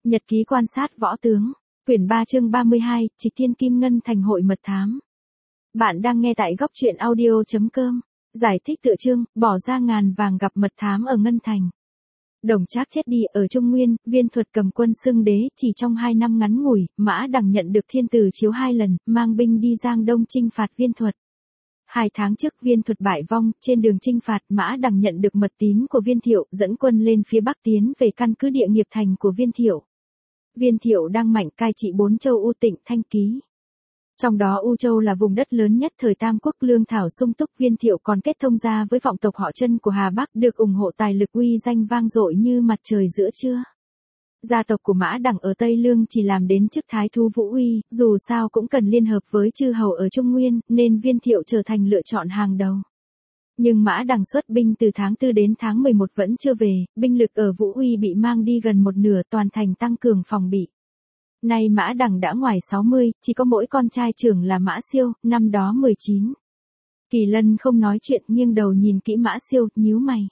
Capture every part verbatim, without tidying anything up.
Nhật ký quan sát võ tướng, quyển ba chương ba mươi hai, Trịch Thiên Kim Ngân thành hội mật thám. Bạn đang nghe tại góc truyện audio chấm com. Giải thích tựa chương, bỏ ra ngàn vàng gặp mật thám ở Ngân Thành. Đồng Trác chết đi ở Trung Nguyên, Viên Thuật cầm quân xưng đế, chỉ trong hai năm ngắn ngủi, Mã Đằng nhận được thiên tử chiếu hai lần, mang binh đi Giang Đông chinh phạt Viên Thuật. Hai tháng trước Viên Thuật bại vong, trên đường chinh phạt Mã Đằng nhận được mật tín của Viên Thiệu, dẫn quân lên phía Bắc tiến về căn cứ địa nghiệp thành của Viên Thiệu. Viên Thiệu đang mạnh cai trị bốn châu U Tịnh, Thanh Ký. Trong đó U Châu là vùng đất lớn nhất thời Tam Quốc, lương thảo sung túc. Viên Thiệu còn kết thông gia với vọng tộc họ Chân của Hà Bắc, được ủng hộ tài lực, uy danh vang dội như mặt trời giữa trưa. Gia tộc của Mã Đằng ở Tây Lương chỉ làm đến chức thái thú Vũ Uy, dù sao cũng cần liên hợp với chư hầu ở Trung Nguyên, nên Viên Thiệu trở thành lựa chọn hàng đầu. Nhưng Mã Đằng xuất binh từ tháng tư đến tháng mười một vẫn chưa về, binh lực ở Vũ Uy bị mang đi gần một nửa, toàn thành tăng cường phòng bị. Nay Mã Đằng đã ngoài sáu mươi, chỉ có mỗi con trai trưởng là Mã Siêu, năm đó mười chín. Kỳ Lân không nói chuyện, nghiêng đầu nhìn kỹ Mã Siêu, nhíu mày.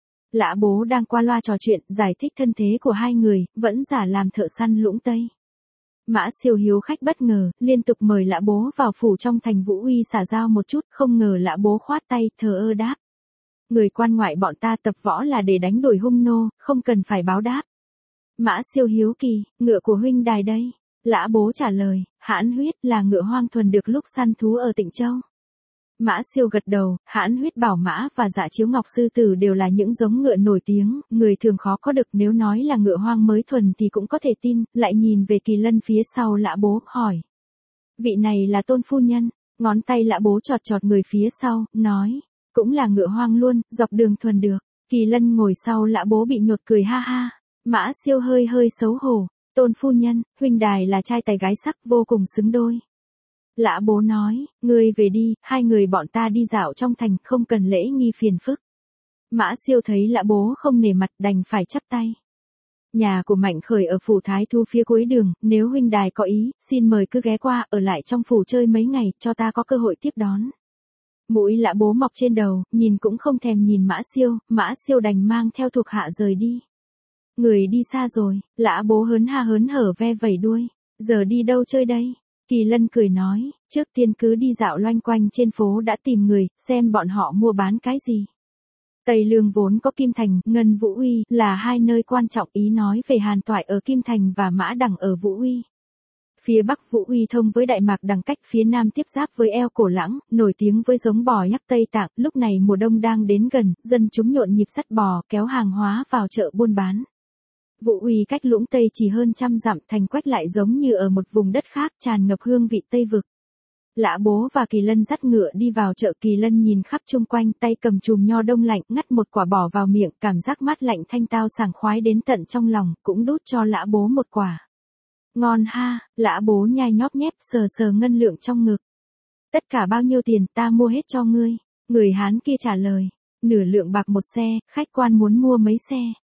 Lã Bố đang qua loa trò chuyện, giải thích thân thế của hai người, vẫn giả làm thợ săn Lũng Tây. Mã Siêu hiếu khách bất ngờ, liên tục mời Lã Bố vào phủ trong thành Vũ Uy xả giao một chút, không ngờ Lã Bố khoát tay, thờ ơ đáp. Người quan ngoại bọn ta tập võ là để đánh đuổi hung nô, không cần phải báo đáp. Mã Siêu hiếu kỳ, ngựa của huynh đài đây. Lã Bố trả lời, Hãn Huyết là ngựa hoang thuần được lúc săn thú ở Tịnh Châu. Mã Siêu gật đầu, Hãn Huyết, Bảo Mã và Dạ Chiếu Ngọc Sư Tử đều là những giống ngựa nổi tiếng, người thường khó có được, nếu nói là ngựa hoang mới thuần thì cũng có thể tin. Lại nhìn về Kỳ Lân phía sau Lã Bố, hỏi. Vị này là Tôn phu nhân, ngón tay Lã Bố chọt chọt người phía sau, nói. Cũng là ngựa hoang luôn, dọc đường thuần được. Kỳ Lân ngồi sau Lã Bố bị nhột cười ha ha. Mã Siêu hơi hơi xấu hổ, Tôn phu nhân, huynh đài là trai tài gái sắc, vô cùng xứng đôi. Lã Bố nói, ngươi về đi, hai người bọn ta đi dạo trong thành, không cần lễ nghi phiền phức. Mã Siêu thấy Lã Bố không nể mặt, đành phải chắp tay. Nhà của Mạnh Khởi ở phủ Thái Thu phía cuối đường, nếu huynh đài có ý, xin mời cứ ghé qua, ở lại trong phủ chơi mấy ngày, cho ta có cơ hội tiếp đón. Mũi Lã Bố mọc trên đầu, nhìn cũng không thèm nhìn Mã Siêu, Mã Siêu đành mang theo thuộc hạ rời đi. Người đi xa rồi, Lã Bố hớn ha hớn hở ve vẩy đuôi. Giờ đi đâu chơi đây? Kỳ Lân cười nói, trước tiên cứ đi dạo loanh quanh trên phố đã tìm người, xem bọn họ mua bán cái gì. Tây Lương vốn có Kim Thành, Ngân Vũ Uy, là hai nơi quan trọng, ý nói về Hàn Toại ở Kim Thành và Mã Đằng ở Vũ Uy. Phía Bắc Vũ Uy thông với Đại Mạc Đằng, cách phía Nam tiếp giáp với eo Cổ Lãng, nổi tiếng với giống bò nhắc Tây Tạng. Lúc này mùa đông đang đến gần, dân chúng nhộn nhịp sắt bò, kéo hàng hóa vào chợ buôn bán. Vũ Uy cách Lũng Tây chỉ hơn trăm dặm, thành quách lại giống như ở một vùng đất khác, tràn ngập hương vị Tây vực. Lã Bố và Kỳ Lân dắt ngựa đi vào chợ. Kỳ Lân nhìn khắp chung quanh, tay cầm chùm nho đông lạnh, ngắt một quả bỏ vào miệng, cảm giác mát lạnh thanh tao sảng khoái đến tận trong lòng, cũng đút cho Lã Bố một quả. Ngon ha, Lã Bố nhai nhóp nhép, sờ sờ ngân lượng trong ngực. Tất cả bao nhiêu tiền, ta mua hết cho ngươi. Người Hán kia trả lời, nửa lượng bạc một xe, khách quan muốn mua mấy xe.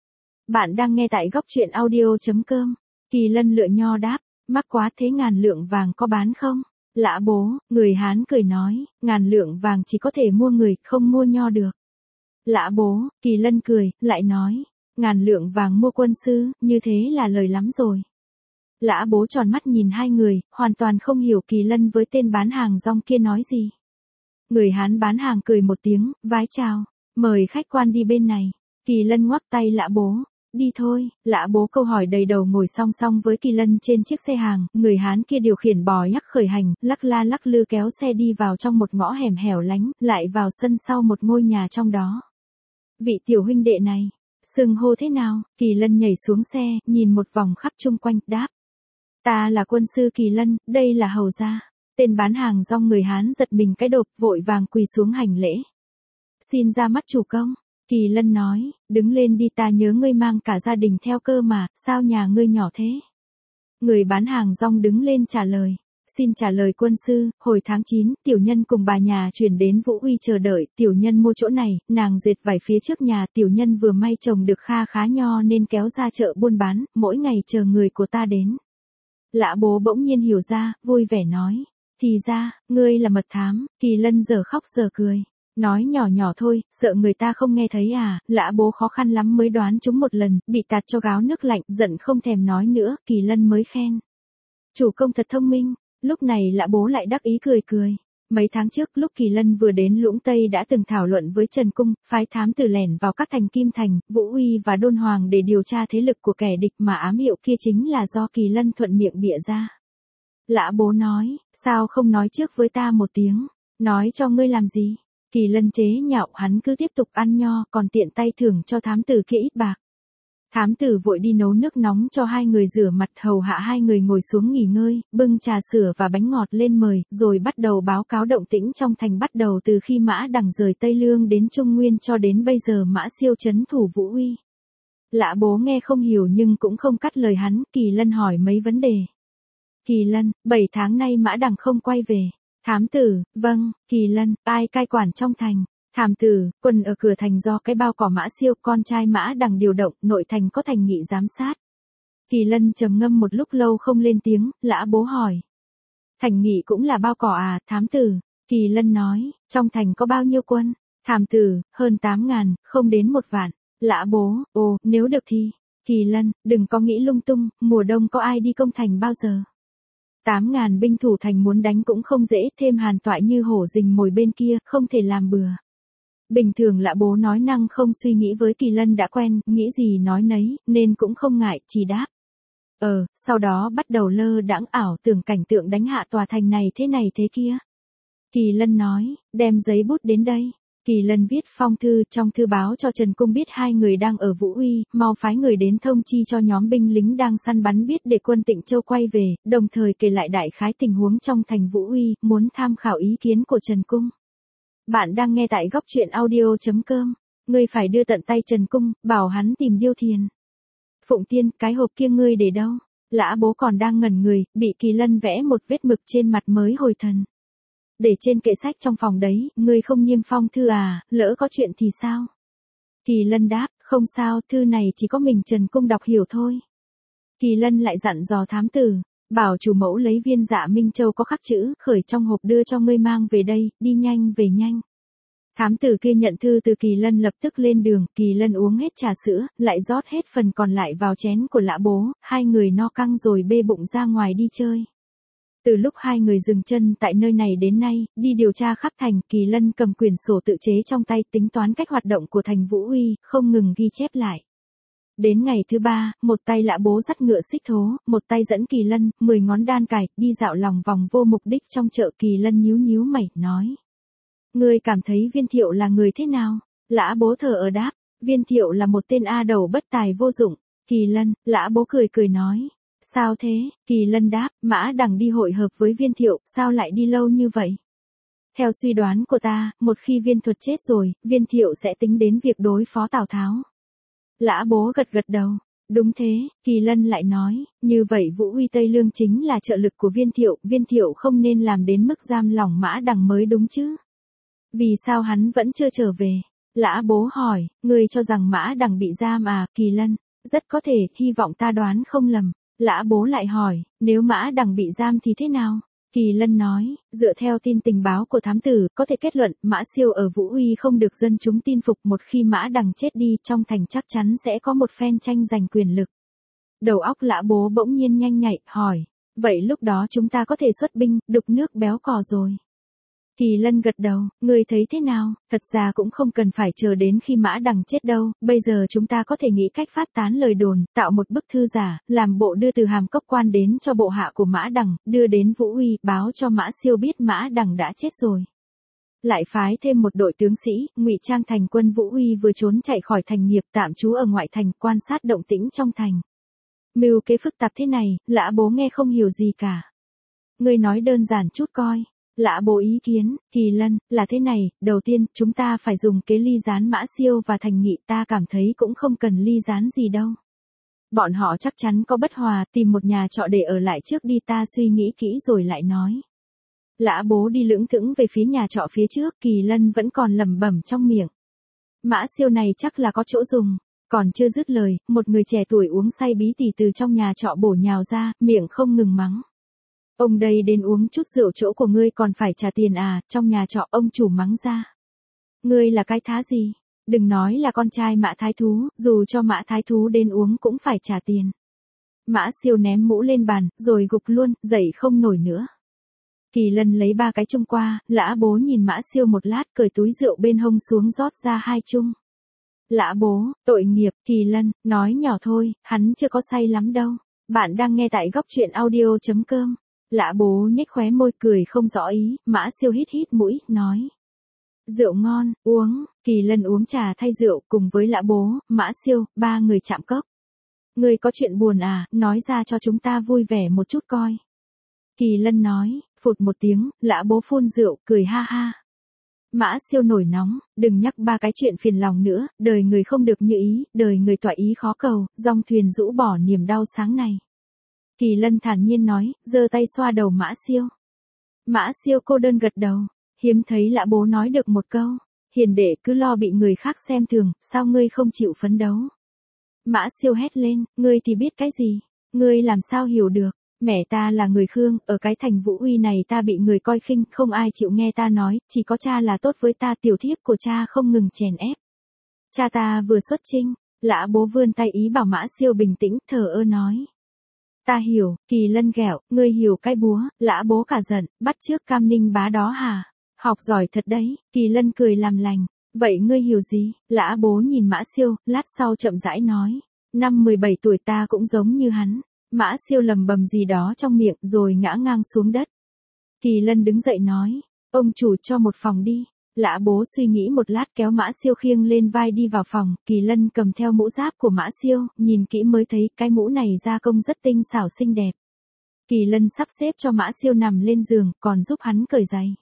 Bạn đang nghe tại góc truyện audio chấm com. Kỳ Lân lựa nho đáp, mắc quá thế, ngàn lượng vàng có bán không? Lã Bố, người Hán cười nói, ngàn lượng vàng chỉ có thể mua người, không mua nho được. Lã Bố, Kỳ Lân cười, lại nói, ngàn lượng vàng mua quân sư, như thế là lời lắm rồi. Lã Bố tròn mắt nhìn hai người, hoàn toàn không hiểu Kỳ Lân với tên bán hàng rong kia nói gì. Người Hán bán hàng cười một tiếng, vái chào, mời khách quan đi bên này. Kỳ Lân ngoắc tay Lã Bố. Đi thôi. Lã Bố câu hỏi đầy đầu, ngồi song song với Kỳ Lân trên chiếc xe hàng. Người Hán kia điều khiển bò nhắc khởi hành, lắc la lắc lư kéo xe đi vào trong một ngõ hẻm hẻo lánh, lại vào sân sau một ngôi nhà trong đó. Vị tiểu huynh đệ này, xưng hô thế nào? Kỳ Lân nhảy xuống xe, nhìn một vòng khắp chung quanh, đáp. Ta là quân sư Kỳ Lân, đây là hầu gia. Tên bán hàng rong người Hán giật mình cái đột, vội vàng quỳ xuống hành lễ. Xin ra mắt chủ công. Kỳ Lân nói, đứng lên đi, ta nhớ ngươi mang cả gia đình theo cơ mà, sao nhà ngươi nhỏ thế? Người bán hàng rong đứng lên trả lời, xin trả lời quân sư, hồi tháng chín, tiểu nhân cùng bà nhà chuyển đến Vũ Uy chờ đợi, tiểu nhân mua chỗ này, nàng dệt vải phía trước nhà, tiểu nhân vừa may trồng được kha khá nho nên kéo ra chợ buôn bán, mỗi ngày chờ người của ta đến. Lã Bố bỗng nhiên hiểu ra, vui vẻ nói, thì ra, ngươi là mật thám. Kỳ Lân giờ khóc giờ cười. Nói nhỏ nhỏ thôi, sợ người ta không nghe thấy à, Lã Bố khó khăn lắm mới đoán trúng một lần, bị tạt cho gáo nước lạnh, giận không thèm nói nữa, Kỳ Lân mới khen. Chủ công thật thông minh, lúc này Lã Bố lại đắc ý cười cười. Mấy tháng trước lúc Kỳ Lân vừa đến Lũng Tây đã từng thảo luận với Trần Cung, phái thám tử lẻn vào các thành Kim Thành, Vũ Uy và Đôn Hoàng để điều tra thế lực của kẻ địch mà ám hiệu kia chính là do Kỳ Lân thuận miệng bịa ra. Lã Bố nói, sao không nói trước với ta một tiếng, nói cho ngươi làm gì? Kỳ Lân chế nhạo hắn cứ tiếp tục ăn nho còn tiện tay thưởng cho thám tử kia ít bạc. Thám tử vội đi nấu nước nóng cho hai người rửa mặt hầu hạ hai người ngồi xuống nghỉ ngơi, bưng trà sữa và bánh ngọt lên mời, rồi bắt đầu báo cáo động tĩnh trong thành bắt đầu từ khi Mã Đằng rời Tây Lương đến Trung Nguyên cho đến bây giờ Mã Siêu trấn thủ Vũ Uy. Lã Bố nghe không hiểu nhưng cũng không cắt lời hắn, Kỳ Lân hỏi mấy vấn đề. Kỳ Lân, bảy tháng nay Mã Đằng không quay về. Thám tử, vâng, Kỳ Lân, ai cai quản trong thành? Thám tử, quân ở cửa thành do cái bao cỏ Mã Siêu, con trai Mã Đằng điều động, nội thành có thành nghị giám sát. Kỳ Lân trầm ngâm một lúc lâu không lên tiếng, Lã Bố hỏi. Thành nghị cũng là bao cỏ à, thám tử? Kỳ Lân nói, trong thành có bao nhiêu quân? Thám tử, hơn tám ngàn, không đến một vạn. Lã Bố, ồ, nếu được thì. Kỳ Lân, đừng có nghĩ lung tung, mùa đông có ai đi công thành bao giờ? Tám ngàn binh thủ thành muốn đánh cũng không dễ, thêm Hàn Toại như hổ rình mồi bên kia, không thể làm bừa. Bình thường Lã Bố nói năng không suy nghĩ với Kỳ Lân đã quen, nghĩ gì nói nấy, nên cũng không ngại, chỉ đáp. Ờ, sau đó bắt đầu lơ đãng ảo tưởng cảnh tượng đánh hạ tòa thành này thế này thế kia. Kỳ Lân nói, đem giấy bút đến đây. Kỳ Lân viết phong thư, trong thư báo cho Trần Cung biết hai người đang ở Vũ Uy, mau phái người đến thông chi cho nhóm binh lính đang săn bắn biết để quân Tịnh Châu quay về, đồng thời kể lại đại khái tình huống trong thành Vũ Uy, muốn tham khảo ý kiến của Trần Cung. Bạn đang nghe tại góc truyện audio.com, ngươi phải đưa tận tay Trần Cung, bảo hắn tìm Điêu Thiền. Phụng Tiên, cái hộp kia ngươi để đâu? Lã Bố còn đang ngẩn người, bị Kỳ Lân vẽ một vết mực trên mặt mới hồi thần. Để trên kệ sách trong phòng đấy, ngươi không niêm phong thư à, lỡ có chuyện thì sao? Kỳ Lân đáp, không sao, thư này chỉ có mình Trần Cung đọc hiểu thôi. Kỳ Lân lại dặn dò thám tử, bảo chủ mẫu lấy viên Dạ Minh Châu có khắc chữ, khởi trong hộp đưa cho ngươi mang về đây, đi nhanh về nhanh. Thám tử kia nhận thư từ Kỳ Lân lập tức lên đường, Kỳ Lân uống hết trà sữa, lại rót hết phần còn lại vào chén của Lã Bố, hai người no căng rồi bê bụng ra ngoài đi chơi. Từ lúc hai người dừng chân tại nơi này đến nay, đi điều tra khắp thành, Kỳ Lân cầm quyển sổ tự chế trong tay tính toán cách hoạt động của thành Vũ Uy, không ngừng ghi chép lại. Đến ngày thứ ba, một tay Lã Bố dắt ngựa xích thố, một tay dẫn Kỳ Lân, mười ngón đan cài, đi dạo lòng vòng vô mục đích trong chợ. Kỳ Lân nhíu nhíu mày, nói. Ngươi cảm thấy Viên Thiệu là người thế nào? Lã Bố thở ở đáp, Viên Thiệu là một tên A đầu bất tài vô dụng. Kỳ Lân, Lã Bố cười cười nói. Sao thế? Kỳ Lân đáp, Mã Đằng đi hội hợp với Viên Thiệu, sao lại đi lâu như vậy? Theo suy đoán của ta, một khi Viên Thuật chết rồi, Viên Thiệu sẽ tính đến việc đối phó Tào Tháo. Lã Bố gật gật đầu. Đúng thế, Kỳ Lân lại nói, như vậy Vũ Uy Tây Lương chính là trợ lực của Viên Thiệu, Viên Thiệu không nên làm đến mức giam lỏng Mã Đằng mới đúng chứ? Vì sao hắn vẫn chưa trở về? Lã Bố hỏi, ngươi cho rằng Mã Đằng bị giam à? Kỳ Lân, rất có thể, hy vọng ta đoán không lầm. Lã Bố lại hỏi, nếu Mã Đằng bị giam thì thế nào? Kỳ Lân nói, dựa theo tin tình báo của thám tử, có thể kết luận, Mã Siêu ở Vũ Uy không được dân chúng tin phục, một khi Mã Đằng chết đi, trong thành chắc chắn sẽ có một phen tranh giành quyền lực. Đầu óc Lã Bố bỗng nhiên nhanh nhạy, hỏi, vậy lúc đó chúng ta có thể xuất binh, đục nước béo cò rồi. Kỳ Lân gật đầu, ngươi thấy thế nào? Thật ra cũng không cần phải chờ đến khi Mã Đằng chết đâu, bây giờ chúng ta có thể nghĩ cách phát tán lời đồn, tạo một bức thư giả, làm bộ đưa từ Hàm Cốc Quan đến cho bộ hạ của Mã Đằng, đưa đến Vũ Uy, báo cho Mã Siêu biết Mã Đằng đã chết rồi. Lại phái thêm một đội tướng sĩ, ngụy trang thành quân Vũ Uy vừa trốn chạy khỏi thành nghiệp tạm trú ở ngoại thành, quan sát động tĩnh trong thành. Mưu kế phức tạp thế này, Lã Bố nghe không hiểu gì cả. Ngươi nói đơn giản chút coi. Lã Bố ý kiến, Kỳ Lân, là thế này, đầu tiên, chúng ta phải dùng kế ly gián Mã Siêu và thành nghị, ta cảm thấy cũng không cần ly gián gì đâu. Bọn họ chắc chắn có bất hòa, tìm một nhà trọ để ở lại trước đi, ta suy nghĩ kỹ rồi lại nói. Lã Bố đi lững thững về phía nhà trọ phía trước, Kỳ Lân vẫn còn lẩm bẩm trong miệng. Mã Siêu này chắc là có chỗ dùng. Còn chưa dứt lời, một người trẻ tuổi uống say bí tỉ từ trong nhà trọ bổ nhào ra, miệng không ngừng mắng. Ông đây đến uống chút rượu chỗ của ngươi còn phải trả tiền à? Trong nhà trọ ông chủ mắng ra. Ngươi là cái thá gì? Đừng nói là con trai Mã Thái Thú, dù cho Mã Thái Thú đến uống cũng phải trả tiền. Mã Siêu ném mũ lên bàn, rồi gục luôn, dậy không nổi nữa. Kỳ Lân lấy ba cái chung qua, Lã Bố nhìn Mã Siêu một lát, cởi túi rượu bên hông xuống rót ra hai chung. Lã Bố, tội nghiệp, Kỳ Lân, nói nhỏ thôi, hắn chưa có say lắm đâu. Bạn đang nghe tại góc truyện audio.com. Lã Bố nhếch khóe môi cười không rõ ý, Mã Siêu hít hít mũi, nói. Rượu ngon, uống, Kỳ Lân uống trà thay rượu cùng với Lã Bố, Mã Siêu, ba người chạm cốc. Ngươi có chuyện buồn à, nói ra cho chúng ta vui vẻ một chút coi. Kỳ Lân nói, phụt một tiếng, Lã Bố phun rượu, cười ha ha. Mã Siêu nổi nóng, đừng nhắc ba cái chuyện phiền lòng nữa, đời người không được như ý, đời người tọa ý khó cầu, dòng thuyền rũ bỏ niềm đau sáng này. Kỳ Lân thản nhiên nói, giơ tay xoa đầu Mã Siêu. Mã Siêu cô đơn gật đầu, hiếm thấy Lã Bố nói được một câu, hiền đệ cứ lo bị người khác xem thường, sao ngươi không chịu phấn đấu. Mã Siêu hét lên, ngươi thì biết cái gì, ngươi làm sao hiểu được. Mẹ ta là người Khương, ở cái thành Vũ Uy này ta bị người coi khinh, không ai chịu nghe ta nói, chỉ có cha là tốt với ta, tiểu thiếp của cha không ngừng chèn ép. Cha ta vừa xuất chinh, Lã Bố vươn tay ý bảo Mã Siêu bình tĩnh, thờ ơ nói. Ta hiểu, Kỳ Lân ghẹo, ngươi hiểu cái búa, Lã Bố cả giận, bắt chước Cam Ninh bá đó hả? Học giỏi thật đấy, Kỳ Lân cười làm lành. Vậy ngươi hiểu gì? Lã Bố nhìn Mã Siêu, lát sau chậm rãi nói. Năm mười bảy tuổi ta cũng giống như hắn. Mã Siêu lầm bầm gì đó trong miệng rồi ngã ngang xuống đất. Kỳ Lân đứng dậy nói, ông chủ cho một phòng đi. Lã Bố suy nghĩ một lát kéo Mã Siêu khiêng lên vai đi vào phòng, Kỳ Lân cầm theo mũ giáp của Mã Siêu, nhìn kỹ mới thấy cái mũ này gia công rất tinh xảo xinh đẹp. Kỳ Lân sắp xếp cho Mã Siêu nằm lên giường, còn giúp hắn cởi giày.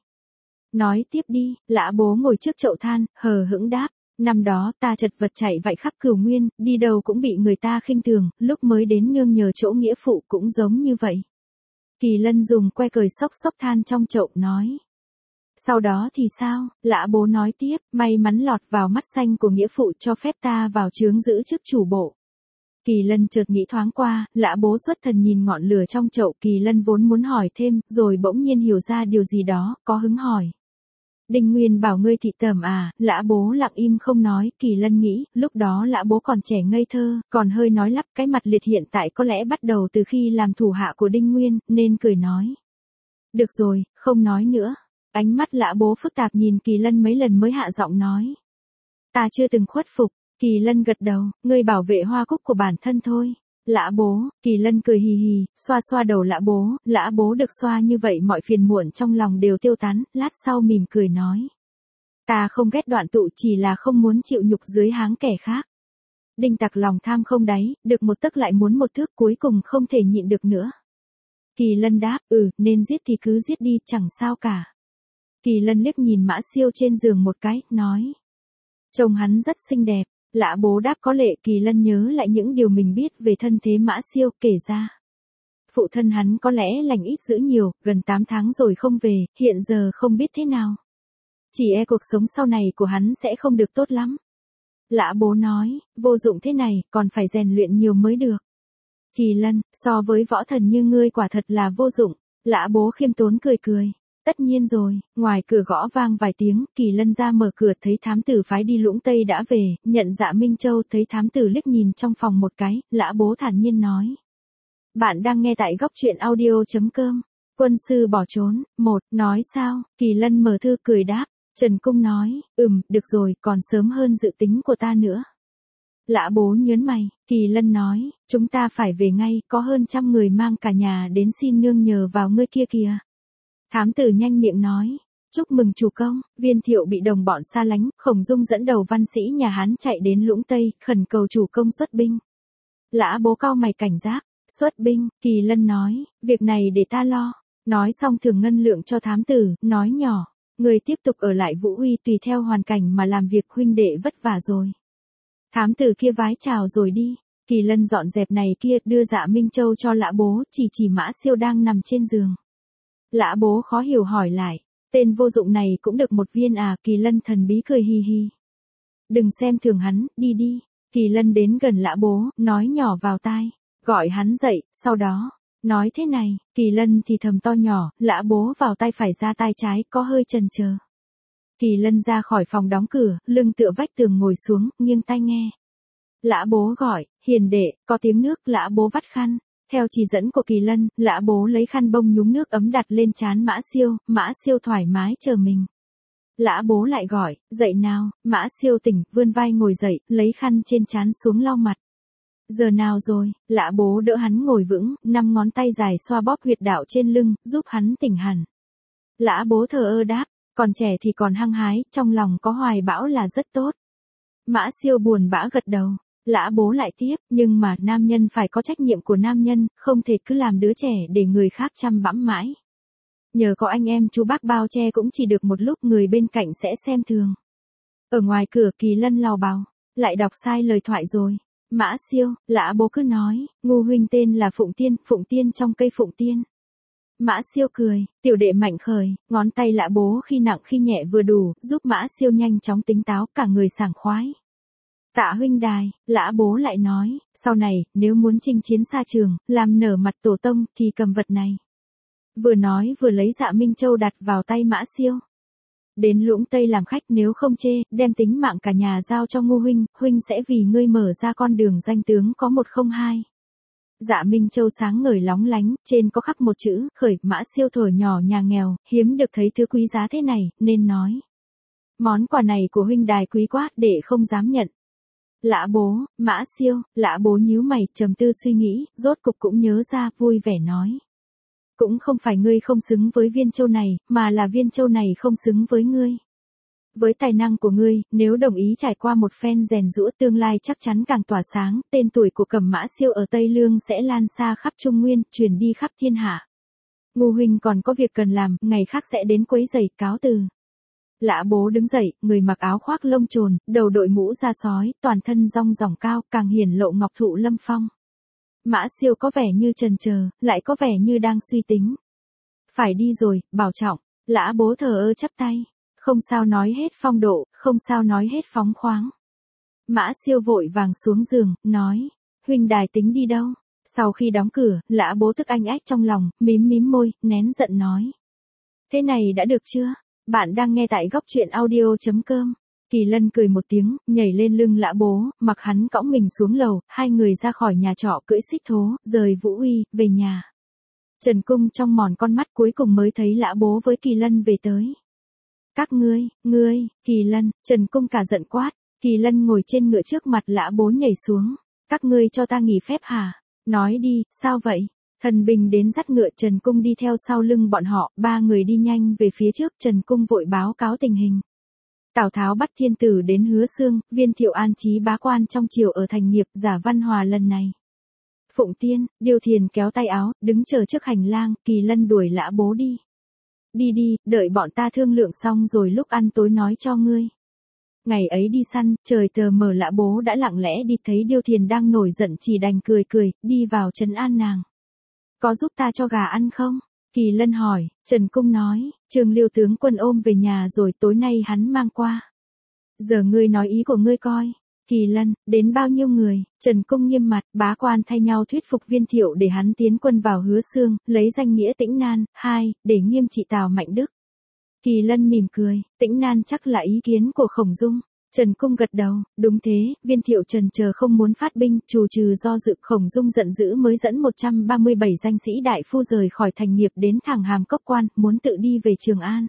Nói tiếp đi, Lã Bố ngồi trước chậu than, hờ hững đáp. Năm đó ta chật vật chạy vạy khắp Cửu Nguyên, đi đâu cũng bị người ta khinh thường, lúc mới đến nương nhờ chỗ nghĩa phụ cũng giống như vậy. Kỳ Lân dùng que cởi xốc xốc than trong chậu nói. Sau đó thì sao? Lã Bố nói tiếp, may mắn lọt vào mắt xanh của nghĩa phụ cho phép ta vào chướng giữ chức chủ bộ. Kỳ Lân chợt nghĩ thoáng qua, Lã Bố xuất thần nhìn ngọn lửa trong chậu, Kỳ Lân vốn muốn hỏi thêm, rồi bỗng nhiên hiểu ra điều gì đó, có hứng hỏi. Đinh Nguyên bảo ngươi thị tẩm à, Lã Bố lặng im không nói, Kỳ Lân nghĩ, lúc đó Lã Bố còn trẻ ngây thơ, còn hơi nói lắp, cái mặt liệt hiện tại có lẽ bắt đầu từ khi làm thủ hạ của Đinh Nguyên, nên cười nói. Được rồi, không nói nữa. Ánh mắt Lã Bố phức tạp nhìn Kỳ Lân mấy lần mới hạ giọng nói. Ta chưa từng khuất phục, Kỳ Lân gật đầu, ngươi bảo vệ hoa cúc của bản thân thôi. Lã Bố, Kỳ Lân cười hì hì, xoa xoa đầu Lã Bố, Lã Bố được xoa như vậy mọi phiền muộn trong lòng đều tiêu tán, lát sau mỉm cười nói. Ta không ghét Đoạn Tụ, chỉ là không muốn chịu nhục dưới háng kẻ khác. Đinh Tặc lòng tham không đáy, được một tấc lại muốn một thước, cuối cùng không thể nhịn được nữa. Kỳ Lân đáp, ừ, nên giết thì cứ giết đi, chẳng sao cả. Kỳ Lân liếc nhìn Mã Siêu trên giường một cái, nói. Trông hắn rất xinh đẹp. Lã Bố đáp có lệ, Kỳ Lân nhớ lại những điều mình biết về thân thế Mã Siêu, kể ra. Phụ thân hắn có lẽ lành ít dữ nhiều, gần tám tháng rồi không về, hiện giờ không biết thế nào. Chỉ e cuộc sống sau này của hắn sẽ không được tốt lắm. Lã Bố nói, vô dụng thế này, còn phải rèn luyện nhiều mới được. Kỳ Lân, so với võ thần như ngươi quả thật là vô dụng. Lã Bố khiêm tốn cười cười. Tất nhiên rồi, ngoài cửa gõ vang vài tiếng, Kỳ Lân ra mở cửa thấy thám tử phái đi Lũng Tây đã về, nhận dạ Minh Châu thấy thám tử liếc nhìn trong phòng một cái, Lã Bố thản nhiên nói. Bạn đang nghe tại góc truyện audio.com. Quân sư bỏ trốn, một, nói sao, Kỳ Lân mở thư cười đáp, Trần Cung nói, ừm, được rồi, còn sớm hơn dự tính của ta nữa. Lã Bố nhớn mày, Kỳ Lân nói, chúng ta phải về ngay, có hơn trăm người mang cả nhà đến xin nương nhờ vào ngươi kia kìa. Thám tử nhanh miệng nói, chúc mừng chủ công, Viên Thiệu bị đồng bọn xa lánh, Khổng Dung dẫn đầu văn sĩ nhà Hán chạy đến Lũng Tây, khẩn cầu chủ công xuất binh. Lã Bố cau mày cảnh giác, xuất binh, Kỳ Lân nói, việc này để ta lo. Nói xong thưởng ngân lượng cho thám tử, nói nhỏ, người tiếp tục ở lại Vũ Uy tùy theo hoàn cảnh mà làm việc, huynh đệ vất vả rồi. Thám tử kia vái chào rồi đi, Kỳ Lân dọn dẹp này kia, đưa dạ Minh Châu cho Lã Bố, chỉ chỉ Mã Siêu đang nằm trên giường. Lã Bố khó hiểu hỏi lại, tên vô dụng này cũng được một viên à, Kỳ Lân thần bí cười hi hi. Đừng xem thường hắn, đi đi. Kỳ Lân đến gần Lã Bố, nói nhỏ vào tai, gọi hắn dậy, sau đó, nói thế này, Kỳ Lân thì thầm to nhỏ, Lã Bố vào tay phải ra tay trái, có hơi chần chờ. Kỳ Lân ra khỏi phòng đóng cửa, lưng tựa vách tường ngồi xuống, nghiêng tai nghe. Lã bố gọi, hiền đệ, có tiếng nước. Lã bố vắt khăn. Theo chỉ dẫn của Kỳ Lân, Lã bố lấy khăn bông nhúng nước ấm đặt lên trán Mã Siêu, Mã Siêu thoải mái chờ mình. Lã bố lại gọi, dậy nào. Mã Siêu tỉnh, vươn vai ngồi dậy, lấy khăn trên trán xuống lau mặt. Giờ nào rồi? Lã bố đỡ hắn ngồi vững, năm ngón tay dài xoa bóp huyệt đạo trên lưng, giúp hắn tỉnh hẳn. Lã bố thờ ơ đáp, còn trẻ thì còn hăng hái, trong lòng có hoài bão là rất tốt. Mã Siêu buồn bã gật đầu. Lã bố lại tiếp, nhưng mà nam nhân phải có trách nhiệm của nam nhân, không thể cứ làm đứa trẻ để người khác chăm bẵm mãi. Nhờ có anh em chú bác bao che cũng chỉ được một lúc, người bên cạnh sẽ xem thường. Ở ngoài cửa Kỳ Lân lào bào, lại đọc sai lời thoại rồi. Mã Siêu, Lã bố cứ nói, ngu huynh tên là Phụng Tiên, Phụng Tiên trong cây Phụng Tiên. Mã Siêu cười, tiểu đệ mạnh khởi, ngón tay Lã bố khi nặng khi nhẹ vừa đủ, giúp Mã Siêu nhanh chóng tính táo, cả người sảng khoái. Tạ huynh đài, Lã bố lại nói, sau này, nếu muốn chinh chiến xa trường, làm nở mặt tổ tông, thì cầm vật này. Vừa nói vừa lấy Dạ Minh Châu đặt vào tay Mã Siêu. Đến Lũng Tây làm khách, nếu không chê, đem tính mạng cả nhà giao cho ngu huynh, huynh sẽ vì ngươi mở ra con đường danh tướng có một không hai. Dạ Minh Châu sáng ngời lóng lánh, trên có khắc một chữ, khởi. Mã Siêu thổi nhỏ nhà nghèo, hiếm được thấy thứ quý giá thế này, nên nói. Món quà này của huynh đài quý quá, đệ không dám nhận. Lã bố, Mã Siêu, Lã bố nhíu mày, trầm tư suy nghĩ, rốt cục cũng nhớ ra, vui vẻ nói. Cũng không phải ngươi không xứng với viên châu này, mà là viên châu này không xứng với ngươi. Với tài năng của ngươi, nếu đồng ý trải qua một phen rèn giũa, tương lai chắc chắn càng tỏa sáng, tên tuổi của Cẩm Mã Siêu ở Tây Lương sẽ lan xa khắp Trung Nguyên, truyền đi khắp thiên hạ. Ngu huynh còn có việc cần làm, ngày khác sẽ đến quấy rầy, cáo từ. Lã bố đứng dậy, người mặc áo khoác lông trồn, đầu đội mũ da sói, toàn thân rong ròng cao, càng hiển lộ ngọc thụ lâm phong. Mã Siêu có vẻ như chần chờ, lại có vẻ như đang suy tính. Phải đi rồi, bảo trọng. Lã bố thờ ơ chắp tay. Không sao nói hết phong độ, không sao nói hết phóng khoáng. Mã Siêu vội vàng xuống giường, nói. Huynh đài tính đi đâu? Sau khi đóng cửa, Lã bố tức anh ách trong lòng, mím mím môi, nén giận nói. Thế này đã được chưa? Bạn đang nghe tại góc truyện audio chấm com. Kỳ Lân cười một tiếng, nhảy lên lưng Lã bố, mặc hắn cõng mình xuống lầu, hai người ra khỏi nhà trọ cưỡi xích thố, rời Vũ Uy, về nhà. Trần Cung trong mòn con mắt cuối cùng mới thấy Lã bố với Kỳ Lân về tới. Các ngươi, ngươi, Kỳ Lân, Trần Cung cả giận quát. Kỳ Lân ngồi trên ngựa trước mặt Lã bố nhảy xuống. Các ngươi cho ta nghỉ phép hả? Nói đi, sao vậy? Thần binh đến dắt ngựa, Trần Cung đi theo sau lưng bọn họ, ba người đi nhanh về phía trước, Trần Cung vội báo cáo tình hình. Tào Tháo bắt thiên tử đến Hứa Xương, Viên Thiệu an trí bá quan trong triều ở thành nghiệp, giả Văn Hòa lần này. Phụng Tiên, Điêu Thiền kéo tay áo, đứng chờ trước hành lang, Kỳ Lân đuổi Lã bố đi. Đi đi, đợi bọn ta thương lượng xong rồi lúc ăn tối nói cho ngươi. Ngày ấy đi săn, trời tờ mờ Lã bố đã lặng lẽ đi, thấy Điêu Thiền đang nổi giận chỉ đành cười cười, đi vào trấn an nàng. Có giúp ta cho gà ăn không? Kỳ Lân hỏi. Trần Cung nói, Trường Liêu tướng quân ôm về nhà rồi, tối nay hắn mang qua. Giờ ngươi nói ý của ngươi coi. Kỳ Lân, đến bao nhiêu người? Trần Cung nghiêm mặt, bá quan thay nhau thuyết phục Viên Thiệu để hắn tiến quân vào Hứa Xương, lấy danh nghĩa Tĩnh Nan. Hai, để nghiêm trị Tào Mạnh Đức. Kỳ Lân mỉm cười, Tĩnh Nan chắc là ý kiến của Khổng Dung. Trần Cung gật đầu, đúng thế. Viên Thiệu trần chờ không muốn phát binh, trù trừ do dự, Khổng Dung giận dữ mới dẫn một trăm ba mươi bảy danh sĩ đại phu rời khỏi thành nghiệp đến thẳng Hàm Cốc Quan, muốn tự đi về Trường An.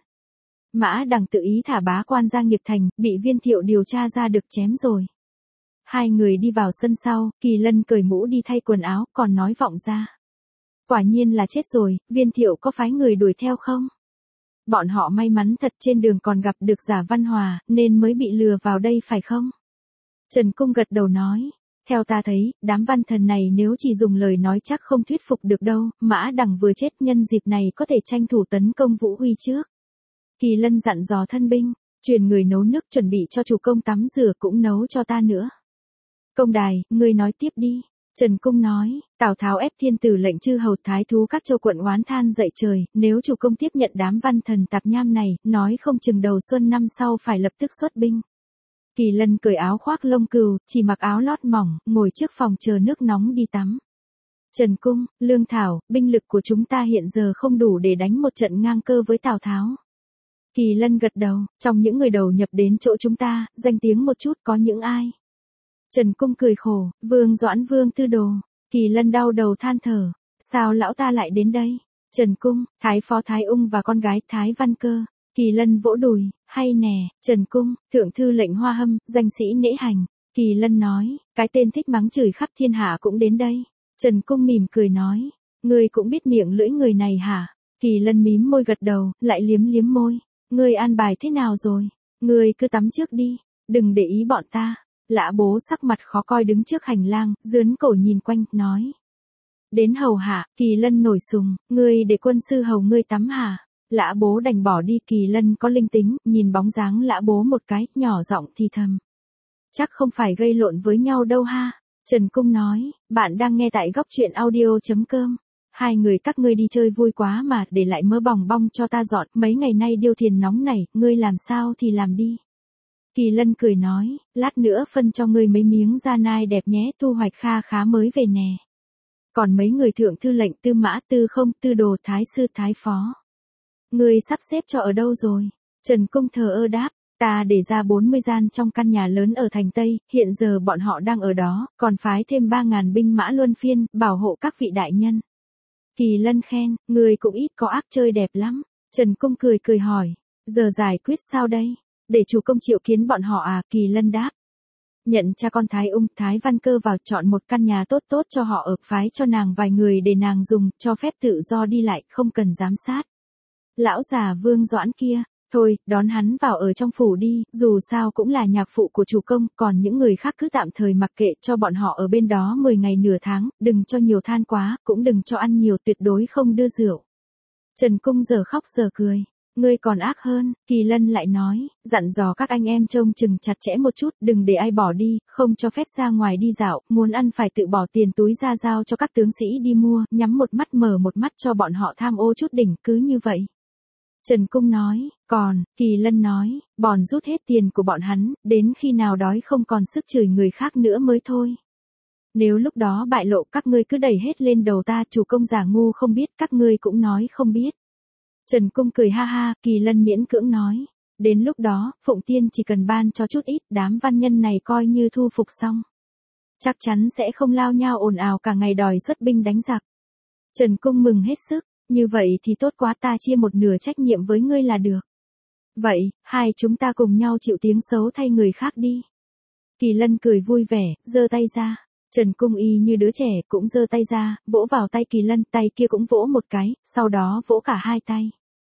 Mã Đằng tự ý thả bá quan ra nghiệp thành, bị Viên Thiệu điều tra ra được chém rồi. Hai người đi vào sân sau, Kỳ Lân cởi mũ đi thay quần áo, còn nói vọng ra. Quả nhiên là chết rồi, Viên Thiệu có phái người đuổi theo không? Bọn họ may mắn thật, trên đường còn gặp được giả Văn Hòa, nên mới bị lừa vào đây phải không? Trần Cung gật đầu nói. Theo ta thấy, đám văn thần này nếu chỉ dùng lời nói chắc không thuyết phục được đâu, Mã Đằng vừa chết, nhân dịp này có thể tranh thủ tấn công Vũ Uy trước. Kỳ Lân dặn dò thân binh, truyền người nấu nước chuẩn bị cho chủ công tắm rửa, cũng nấu cho ta nữa. Công đài, ngươi nói tiếp đi. Trần Cung nói, Tào Tháo ép thiên tử lệnh chư hầu thái thú các châu quận oán than dậy trời, nếu chủ công tiếp nhận đám văn thần tạp nham này, nói không chừng đầu xuân năm sau phải lập tức xuất binh. Kỳ Lân cởi áo khoác lông cừu, chỉ mặc áo lót mỏng, ngồi trước phòng chờ nước nóng đi tắm. Trần Cung, Lương Thảo, binh lực của chúng ta hiện giờ không đủ để đánh một trận ngang cơ với Tào Tháo. Kỳ Lân gật đầu, trong những người đầu nhập đến chỗ chúng ta, danh tiếng một chút có những ai? Trần Cung cười khổ, Vương Doãn Vương Tư Đồ. Kỳ Lân đau đầu than thở, sao lão ta lại đến đây? Trần Cung, Thái Phó Thái Ung và con gái Thái Văn Cơ. Kỳ Lân vỗ đùi, hay nè, Trần Cung, thượng thư lệnh Hoa Hâm, danh sĩ nể hành. Kỳ Lân nói, cái tên thích mắng chửi khắp thiên hạ cũng đến đây. Trần Cung mỉm cười nói, ngươi cũng biết miệng lưỡi người này hả? Kỳ Lân mím môi gật đầu, lại liếm liếm môi. Ngươi an bài thế nào rồi? Ngươi cứ tắm trước đi, đừng để ý bọn ta. Lã Bố sắc mặt khó coi đứng trước hành lang, dướn cổ nhìn quanh, nói. Đến hầu hạ, Kỳ Lân nổi sùng, ngươi để quân sư hầu ngươi tắm hả? Lã Bố đành bỏ đi. Kỳ Lân có linh tính, nhìn bóng dáng Lã Bố một cái, nhỏ giọng thì thầm. Chắc không phải gây lộn với nhau đâu ha. Trần Cung nói, bạn đang nghe tại góc truyện audio.com. Hai người các ngươi đi chơi vui quá mà, để lại mớ bòng bong cho ta dọn, mấy ngày nay Điêu Thiền nóng nảy, ngươi làm sao thì làm đi. Kỳ Lân cười nói, lát nữa phân cho ngươi mấy miếng da nai đẹp nhé, thu hoạch kha khá mới về nè. Còn mấy người thượng thư lệnh Tư Mã, Tư Không, Tư Đồ, Thái Sư, Thái Phó. Ngươi sắp xếp cho ở đâu rồi? Trần Cung thờ ơ đáp, ta để ra bốn mươi gian trong căn nhà lớn ở thành Tây, hiện giờ bọn họ đang ở đó, còn phái thêm ba ngàn binh mã luân phiên, bảo hộ các vị đại nhân. Kỳ Lân khen, ngươi cũng ít có ác chơi đẹp lắm. Trần Cung cười cười hỏi, giờ giải quyết sao đây? Để chủ công triệu kiến bọn họ à? Kỳ Lân đáp. Nhận cha con Thái Ung, Thái Văn Cơ vào, chọn một căn nhà tốt tốt cho họ ở, phái cho nàng vài người để nàng dùng, cho phép tự do đi lại, không cần giám sát. Lão già Vương Doãn kia, thôi, đón hắn vào ở trong phủ đi, dù sao cũng là nhạc phụ của chủ công, còn những người khác cứ tạm thời mặc kệ, cho bọn họ ở bên đó mười ngày nửa tháng, đừng cho nhiều than quá, cũng đừng cho ăn nhiều, tuyệt đối không đưa rượu. Trần Cung giờ khóc giờ cười. Ngươi còn ác hơn. Kỳ Lân lại nói, dặn dò các anh em trông chừng chặt chẽ một chút, đừng để ai bỏ đi, không cho phép ra ngoài đi dạo, muốn ăn phải tự bỏ tiền túi ra giao cho các tướng sĩ đi mua, nhắm một mắt mở một mắt cho bọn họ tham ô chút đỉnh, cứ như vậy. Trần Cung nói, còn, Kỳ Lân nói, bòn rút hết tiền của bọn hắn, đến khi nào đói không còn sức chửi người khác nữa mới thôi. Nếu lúc đó bại lộ, các ngươi cứ đẩy hết lên đầu ta, chủ công giả ngu không biết, các ngươi cũng nói không biết. Trần Cung cười ha ha. Kỳ Lân miễn cưỡng nói, đến lúc đó, Phụng Tiên chỉ cần ban cho chút ít, đám văn nhân này coi như thu phục xong. Chắc chắn sẽ không lao nhao ồn ào cả ngày đòi xuất binh đánh giặc. Trần Cung mừng hết sức, như vậy thì tốt quá, ta chia một nửa trách nhiệm với ngươi là được. Vậy, hai chúng ta cùng nhau chịu tiếng xấu thay người khác đi. Kỳ Lân cười vui vẻ, giơ tay ra. Trần Cung y như đứa trẻ, cũng giơ tay ra, vỗ vào tay Kỳ Lân, tay kia cũng vỗ một cái, sau đó vỗ cả hai tay.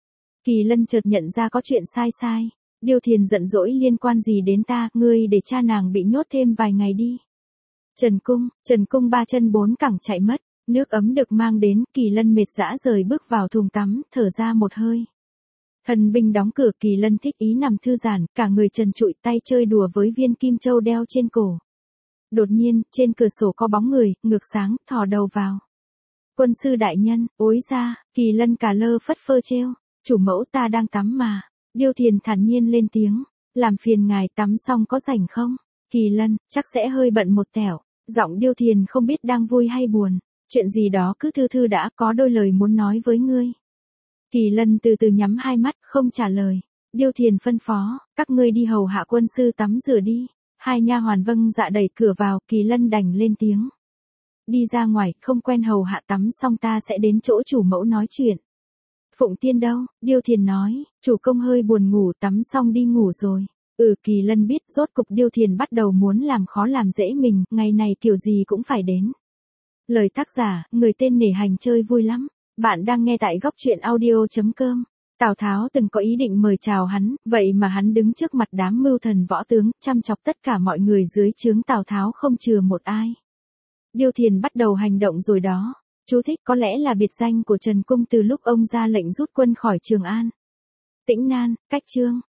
Kỳ Lân chợt nhận ra có chuyện sai sai. Điêu Thiền giận dỗi liên quan gì đến ta, ngươi để cha nàng bị nhốt thêm vài ngày đi. Trần Cung, Trần Cung ba chân bốn cẳng chạy mất, nước ấm được mang đến, Kỳ Lân mệt dã rời bước vào thùng tắm, thở ra một hơi. Thần binh đóng cửa, Kỳ Lân thích ý nằm thư giãn, cả người trần trụi, tay chơi đùa với viên kim châu đeo trên cổ. Đột nhiên, trên cửa sổ có bóng người, ngược sáng, thò đầu vào. Quân sư đại nhân, ối ra, Kỳ Lân cả lơ phất phơ trêu. Chủ mẫu ta đang tắm mà. Điêu Thiền thản nhiên lên tiếng. Làm phiền ngài, tắm xong có rảnh không? Kỳ Lân, chắc sẽ hơi bận một tẻo. Giọng Điêu Thiền không biết đang vui hay buồn. Chuyện gì đó cứ thư thư đã, có đôi lời muốn nói với ngươi. Kỳ Lân từ từ nhắm hai mắt, không trả lời. Điêu Thiền phân phó, các ngươi đi hầu hạ quân sư tắm rửa đi. Hai nha hoàn vâng dạ đẩy cửa vào, Kỳ Lân đành lên tiếng. Đi ra ngoài, không quen hầu hạ, tắm xong ta sẽ đến chỗ chủ mẫu nói chuyện. Phụng Tiên đâu? Điêu Thiền nói, chủ công hơi buồn ngủ, tắm xong đi ngủ rồi. Ừ, Kỳ Lân biết, rốt cục Điêu Thiền bắt đầu muốn làm khó làm dễ mình, ngày này kiểu gì cũng phải đến. Lời tác giả, người tên nể hành chơi vui lắm. Bạn đang nghe tại góc truyện audio.com. Tào Tháo từng có ý định mời chào hắn, vậy mà hắn đứng trước mặt đám mưu thần võ tướng, chăm chọc tất cả mọi người dưới trướng Tào Tháo không chừa một ai. Điêu Thiền bắt đầu hành động rồi đó. Chú thích, có lẽ là biệt danh của Trần Cung từ lúc ông ra lệnh rút quân khỏi Trường An. Tĩnh Nan, cách chương.